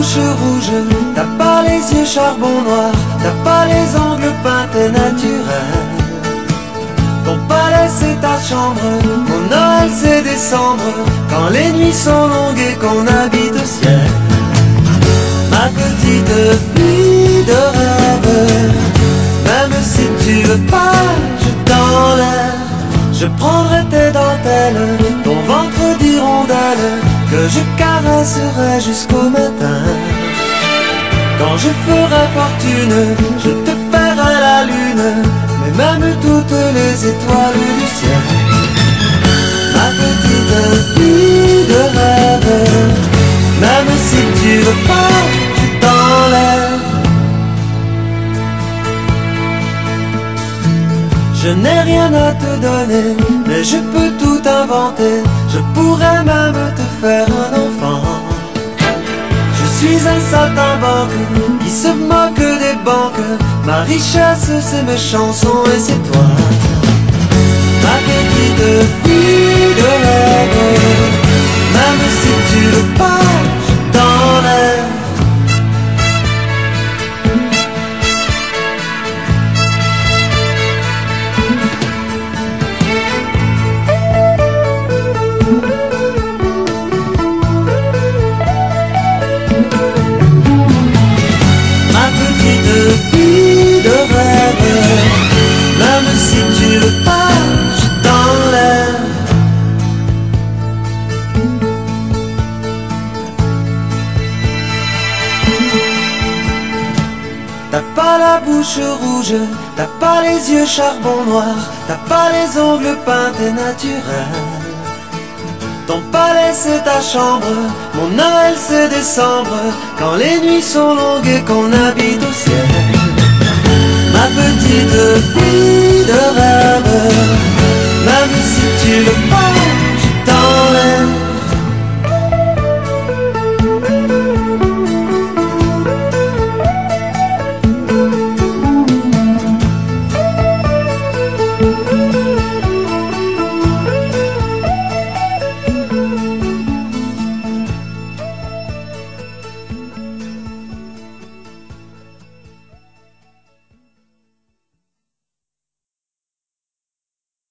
bouche rouge, t'as pas les yeux charbon noir, t'as pas les ongles peintés naturels. Ton palais c'est ta chambre, mon Noël c'est décembre, quand les nuits sont longues et qu'on habite au ciel. Ma petite fille de rêve, même si tu veux pas, je t'enlève. Je prendrai tes dentelles, ton ventre d'hirondelle, que je caresserai jusqu'au matin. Quand je ferai fortune, je te paierai la lune, mais même toutes les étoiles du ciel. Ma petite fille de rêve, même si tu veux pas, je t'enlève. Je n'ai rien à te donner, mais je peux tout inventer. Je pourrais même te faire un enfant. Je suis un saltimbanque qui se moque des banques. Ma richesse c'est mes chansons et c'est toi. Ma petite fille de rêve, même si tu veux pas, je t'enlève. Ma petite fille de rêve, même si tu veux pas, je t'enlève. T'as pas la bouche rouge, t'as pas les yeux charbon noir, t'as pas les ongles peintés naturels. Ton palais c'est ta chambre, mon Noël c'est décembre, quand les nuits sont longues et qu'on habite au ciel. Ma petite fille de rêve,